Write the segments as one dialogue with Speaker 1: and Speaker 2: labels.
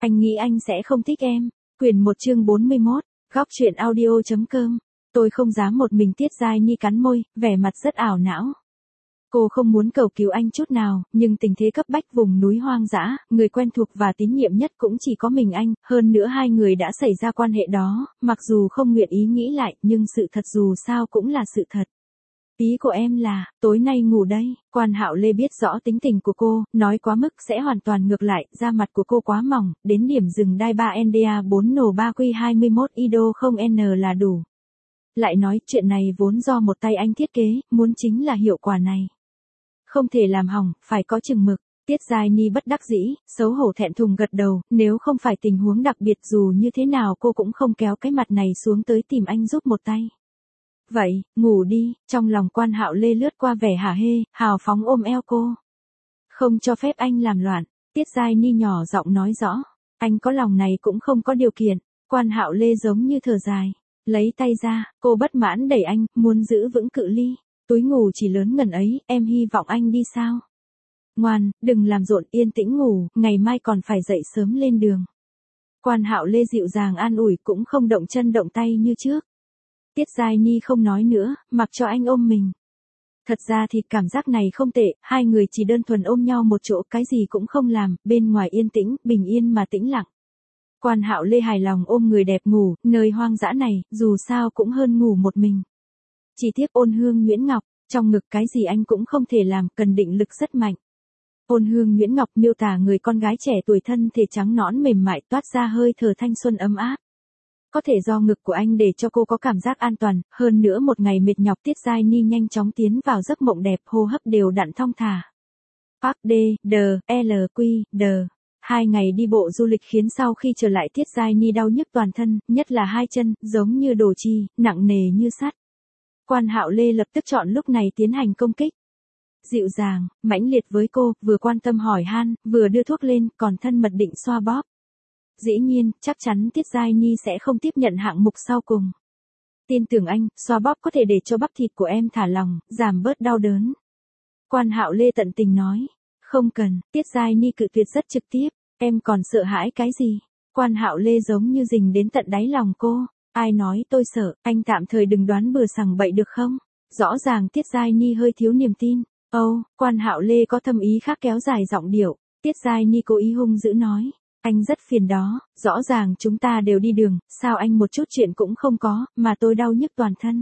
Speaker 1: Anh nghĩ anh sẽ không thích em. Quyển 1 chương 41, góc truyện audio.com. Tôi không dám một mình. Tiết Giai Ni cắn môi, vẻ mặt rất ảo não. Cô không muốn cầu cứu anh chút nào, nhưng tình thế cấp bách vùng núi hoang dã, người quen thuộc và tín nhiệm nhất cũng chỉ có mình anh, hơn nữa hai người đã xảy ra quan hệ đó, mặc dù không nguyện ý nghĩ lại, nhưng sự thật dù sao cũng là sự thật. Ý của em là, tối nay ngủ đây. Quan Hạo Lê biết rõ tính tình của cô, nói quá mức sẽ hoàn toàn ngược lại, da mặt của cô quá mỏng, đến điểm dừng đai 3 NDA 4 nổ 3 Q21 IDO 0 N là đủ. Lại nói chuyện này vốn do một tay anh thiết kế, muốn chính là hiệu quả này. Không thể làm hỏng, phải có chừng mực. Tiết Giai Ni bất đắc dĩ, xấu hổ thẹn thùng gật đầu, nếu không phải tình huống đặc biệt dù như thế nào cô cũng không kéo cái mặt này xuống tới tìm anh giúp một tay. Vậy, ngủ đi. Trong lòng Quan Hạo Lê lướt qua vẻ hả hê, hào phóng ôm eo cô. Không cho phép anh làm loạn. Tiết Giai Ni nhỏ giọng nói rõ. Anh có lòng này cũng không có điều kiện. Quan Hạo Lê giống như thở dài. Lấy tay ra, cô bất mãn đẩy anh, muốn giữ vững cự ly. Túi ngủ chỉ lớn ngần ấy, em hy vọng anh đi sao? Ngoan, đừng làm rộn, yên tĩnh ngủ, ngày mai còn phải dậy sớm lên đường. Quan Hạo Lê dịu dàng an ủi, cũng không động chân động tay như trước. Tiết Giai Ni không nói nữa, mặc cho anh ôm mình. Thật ra thì cảm giác này không tệ, hai người chỉ đơn thuần ôm nhau một chỗ, cái gì cũng không làm, bên ngoài yên tĩnh, bình yên mà tĩnh lặng. Quan Hạo Lê hài lòng ôm người đẹp ngủ, nơi hoang dã này, dù sao cũng hơn ngủ một mình. Chỉ tiếp Ôn Hương Nguyễn Ngọc, trong ngực cái gì anh cũng không thể làm, cần định lực rất mạnh. Ôn Hương Nguyễn Ngọc miêu tả người con gái trẻ tuổi thân thể trắng nõn mềm mại toát ra hơi thở thanh xuân ấm áp. Có thể do ngực của anh để cho cô có cảm giác an toàn, hơn nữa một ngày mệt nhọc. Tiết Giai Ni nhanh chóng tiến vào giấc mộng đẹp, hô hấp đều đặn thong thả. Park D, D, L, Q, D. 2 ngày đi bộ du lịch khiến sau khi trở lại Tiết Giai Ni đau nhức toàn thân, nhất là hai chân, giống như đổ chì, nặng nề như sắt. Quan Hạo Lê lập tức chọn lúc này tiến hành công kích. Dịu dàng, mãnh liệt với cô, vừa quan tâm hỏi han, vừa đưa thuốc lên, còn thân mật định xoa bóp. Dĩ nhiên, chắc chắn Tiết Giai Ni sẽ không tiếp nhận hạng mục sau cùng. Tin tưởng anh, xoa bóp có thể để cho bắp thịt của em thả lỏng, giảm bớt đau đớn. Quan Hạo Lê tận tình nói. Không cần. Tiết Giai Ni cự tuyệt rất trực tiếp. Em còn sợ hãi cái gì? Quan Hạo Lê giống như dình đến tận đáy lòng cô. Ai nói tôi sợ, anh tạm thời đừng đoán bừa sằng bậy được không? Rõ ràng Tiết Giai Ni hơi thiếu niềm tin. Quan Hạo Lê có thâm ý khác kéo dài giọng điệu. Tiết Giai Ni cố ý hung dữ nói. Anh rất phiền đó, rõ ràng chúng ta đều đi đường, sao anh một chút chuyện cũng không có, mà tôi đau nhức toàn thân.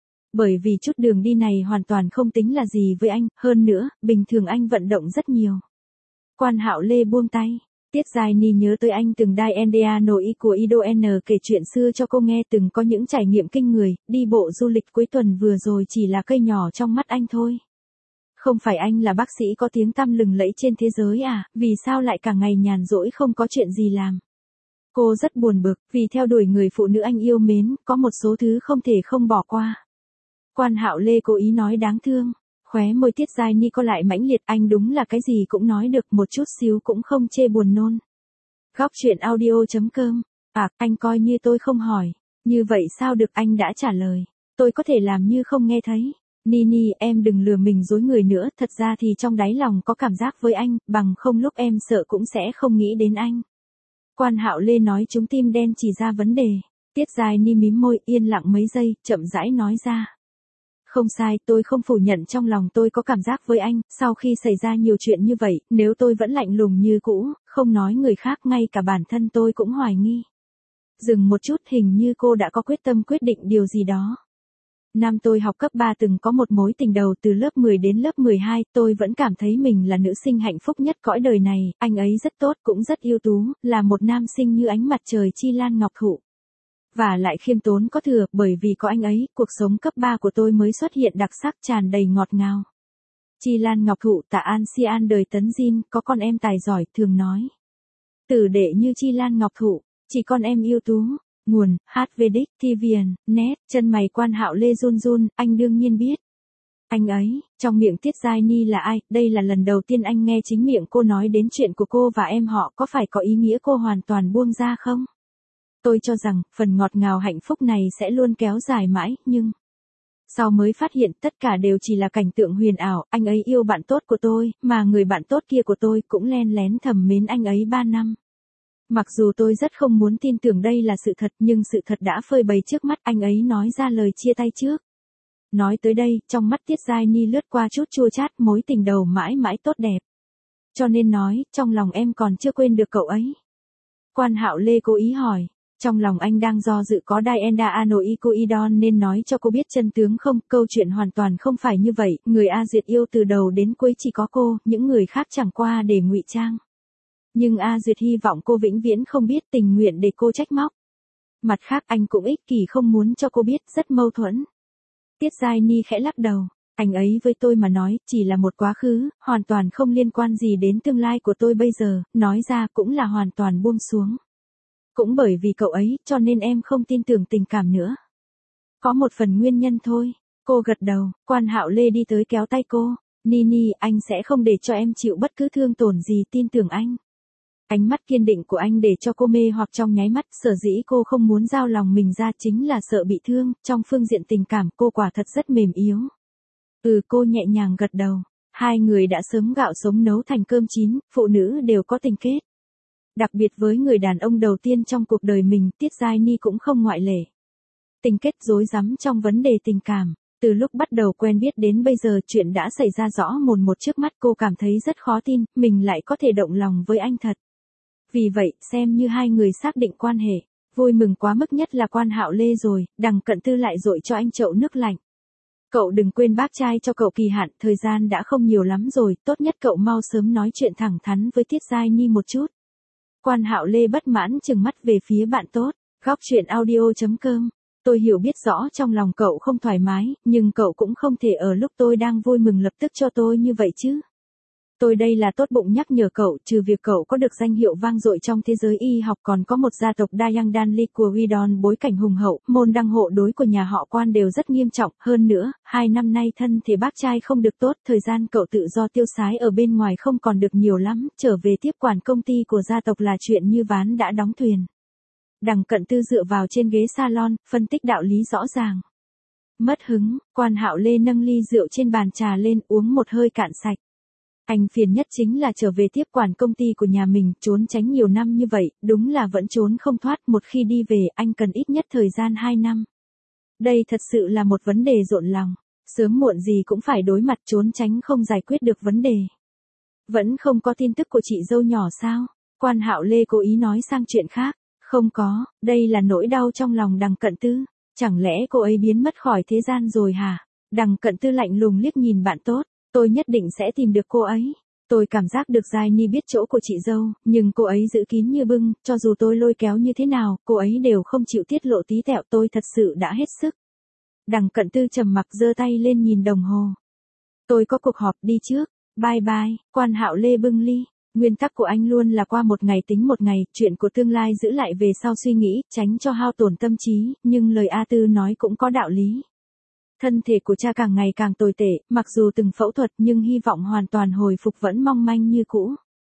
Speaker 1: Bởi vì chút đường đi này hoàn toàn không tính là gì với anh, hơn nữa, bình thường anh vận động rất nhiều. Quan Hạo Lê buông tay. Tiết Giai Ni nhớ tới anh từng đai NDA nội y của Ido N kể chuyện xưa cho cô nghe, từng có những trải nghiệm kinh người, đi bộ du lịch cuối tuần vừa rồi chỉ là cây nhỏ trong mắt anh thôi. Không phải anh là bác sĩ có tiếng tăm lừng lẫy trên thế giới à, vì sao lại cả ngày nhàn rỗi không có chuyện gì làm? Cô rất buồn bực, vì theo đuổi người phụ nữ anh yêu mến, có một số thứ không thể không bỏ qua. Quan Hạo Lê cố ý nói đáng thương, khóe môi Tiết Giai Ni co lại mãnh liệt, anh đúng là cái gì cũng nói được, một chút xíu cũng không chê buồn nôn. Góc truyện audio.com. Anh coi như tôi không hỏi, như vậy sao được, anh đã trả lời, tôi có thể làm như không nghe thấy. Nini, em đừng lừa mình dối người nữa, thật ra thì trong đáy lòng có cảm giác với anh, bằng không lúc em sợ cũng sẽ không nghĩ đến anh. Quan Hạo Lê nói trúng tim đen chỉ ra vấn đề. Tiết Giai Ni mím môi, yên lặng mấy giây, chậm rãi nói ra. Không sai, tôi không phủ nhận trong lòng tôi có cảm giác với anh, sau khi xảy ra nhiều chuyện như vậy, nếu tôi vẫn lạnh lùng như cũ, không nói người khác, ngay cả bản thân tôi cũng hoài nghi. Dừng một chút, hình như cô đã có quyết tâm quyết định điều gì đó. Năm tôi học cấp 3 từng có một mối tình đầu, từ lớp 10 đến lớp 12, tôi vẫn cảm thấy mình là nữ sinh hạnh phúc nhất cõi đời này, anh ấy rất tốt cũng rất ưu tú, là một nam sinh như ánh mặt trời Chi Lan Ngọc Thụ. Và lại khiêm tốn có thừa, bởi vì có anh ấy, cuộc sống cấp 3 của tôi mới xuất hiện đặc sắc tràn đầy ngọt ngào. Chi Lan Ngọc Thụ, Tạ An Sian đời Tấn Jin, có con em tài giỏi, thường nói. Tử đệ như Chi Lan Ngọc Thụ, chỉ con em ưu tú. Nguồn, HVDIC, TVN, Net, chân mày Quan Hạo Lê run run, anh đương nhiên biết. Anh ấy, trong miệng Tiết Giai Ni là ai, đây là lần đầu tiên anh nghe chính miệng cô nói đến chuyện của cô và em họ, có phải có ý nghĩa cô hoàn toàn buông ra không? Tôi cho rằng, phần ngọt ngào hạnh phúc này sẽ luôn kéo dài mãi, nhưng... Sau mới phát hiện tất cả đều chỉ là cảnh tượng huyền ảo, anh ấy yêu bạn tốt của tôi, mà người bạn tốt kia của tôi cũng len lén thầm mến anh ấy 3 năm. Mặc dù tôi rất không muốn tin tưởng đây là sự thật nhưng sự thật đã phơi bày trước mắt, anh ấy nói ra lời chia tay trước. Nói tới đây, trong mắt Tiết Giai Ni lướt qua chút chua chát, mối tình đầu mãi mãi tốt đẹp. Cho nên nói, trong lòng em còn chưa quên được cậu ấy. Quan Hạo Lê cố ý hỏi, trong lòng anh đang do dự có Dienda-anoicoidon nên nói cho cô biết chân tướng không, câu chuyện hoàn toàn không phải như vậy, người A Duyệt yêu từ đầu đến cuối chỉ có cô, những người khác chẳng qua để ngụy trang. Nhưng A Duyệt hy vọng cô vĩnh viễn không biết, tình nguyện để cô trách móc. Mặt khác anh cũng ích kỷ không muốn cho cô biết, rất mâu thuẫn. Tiết Giai Ni khẽ lắc đầu, anh ấy với tôi mà nói, chỉ là một quá khứ, hoàn toàn không liên quan gì đến tương lai của tôi bây giờ, nói ra cũng là hoàn toàn buông xuống. Cũng bởi vì cậu ấy, cho nên em không tin tưởng tình cảm nữa. Có một phần nguyên nhân thôi. Cô gật đầu, Quan Hạo Lê đi tới kéo tay cô. Nini, anh sẽ không để cho em chịu bất cứ thương tổn gì, tin tưởng anh. Ánh mắt kiên định của anh để cho cô mê hoặc trong nháy mắt, sở dĩ cô không muốn giao lòng mình ra chính là sợ bị thương, trong phương diện tình cảm cô quả thật rất mềm yếu. Cô nhẹ nhàng gật đầu. Hai người đã sớm gạo sống nấu thành cơm chín, phụ nữ đều có tình kết. Đặc biệt với người đàn ông đầu tiên trong cuộc đời mình, Tiết Giai Ni cũng không ngoại lệ. Tình kết rối rắm trong vấn đề tình cảm. Từ lúc bắt đầu quen biết đến bây giờ chuyện đã xảy ra rõ mồn một trước mắt, cô cảm thấy rất khó tin, mình lại có thể động lòng với anh thật. Vì vậy, xem như hai người xác định quan hệ. Vui mừng quá mức nhất là Quan Hạo Lê rồi, Đằng Cận Tư lại dội cho anh chậu nước lạnh. Cậu đừng quên bác trai cho cậu kỳ hạn, thời gian đã không nhiều lắm rồi, tốt nhất cậu mau sớm nói chuyện thẳng thắn với Tiết Giai Ni một chút. Quan Hạo Lê bất mãn trừng mắt về phía bạn tốt. Góc truyện audio.com. Tôi hiểu biết rõ trong lòng cậu không thoải mái, nhưng cậu cũng không thể ở lúc tôi đang vui mừng lập tức cho tôi như vậy chứ. Tôi đây là tốt bụng nhắc nhở cậu, trừ việc cậu có được danh hiệu vang dội trong thế giới y học còn có một gia tộc Dayang Danli của Widon bối cảnh hùng hậu, môn đăng hộ đối của nhà họ Quan đều rất nghiêm trọng, hơn nữa, 2 năm nay thân thể bác trai không được tốt, thời gian cậu tự do tiêu sái ở bên ngoài không còn được nhiều lắm, trở về tiếp quản công ty của gia tộc là chuyện như ván đã đóng thuyền. Đằng Cận Tư dựa vào trên ghế salon, phân tích đạo lý rõ ràng. Mất hứng, Quan Hạo Lê nâng ly rượu trên bàn trà lên uống một hơi cạn sạch. Anh phiền nhất chính là trở về tiếp quản công ty của nhà mình, trốn tránh nhiều năm như vậy, đúng là vẫn trốn không thoát, một khi đi về anh cần ít nhất thời gian 2 năm. Đây thật sự là một vấn đề rộn lòng, sớm muộn gì cũng phải đối mặt, trốn tránh không giải quyết được vấn đề. Vẫn không có tin tức của chị dâu nhỏ sao? Quan Hạo Lê cố ý nói sang chuyện khác. Không có, đây là nỗi đau trong lòng Đằng Cận Tư. Chẳng lẽ cô ấy biến mất khỏi thế gian rồi hả? Đằng Cận Tư lạnh lùng liếc nhìn bạn tốt. Tôi nhất định sẽ tìm được cô ấy. Tôi cảm giác được Giai Ni biết chỗ của chị dâu, nhưng cô ấy giữ kín như bưng, cho dù tôi lôi kéo như thế nào, cô ấy đều không chịu tiết lộ tí tẹo, tôi thật sự đã hết sức. Đằng Cận Tư trầm mặc giơ tay lên nhìn đồng hồ. Tôi có cuộc họp đi trước, bye bye. Quan Hạo Lê bưng ly. Nguyên tắc của anh luôn là qua một ngày tính một ngày, chuyện của tương lai giữ lại về sau suy nghĩ, tránh cho hao tổn tâm trí, nhưng lời A Tư nói cũng có đạo lý. Thân thể của cha càng ngày càng tồi tệ, mặc dù từng phẫu thuật nhưng hy vọng hoàn toàn hồi phục vẫn mong manh như cũ.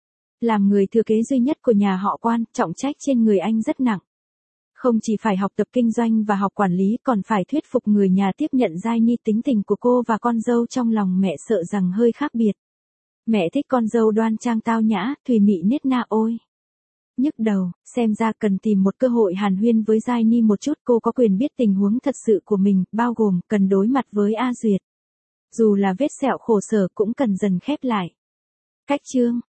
Speaker 1: Làm người thừa kế duy nhất của nhà họ Quan, trọng trách trên người anh rất nặng. Không chỉ phải học tập kinh doanh và học quản lý còn phải thuyết phục người nhà tiếp nhận Giai Ni, tính tình của cô và con dâu trong lòng mẹ sợ rằng hơi khác biệt. Mẹ thích con dâu đoan trang tao nhã, thùy mị nết na ôi. Nhức đầu, xem ra cần tìm một cơ hội hàn huyên với Giai Ni một chút, cô có quyền biết tình huống thật sự của mình, bao gồm cần đối mặt với A Duyệt. Dù là vết sẹo khổ sở cũng cần dần khép lại. Cách chương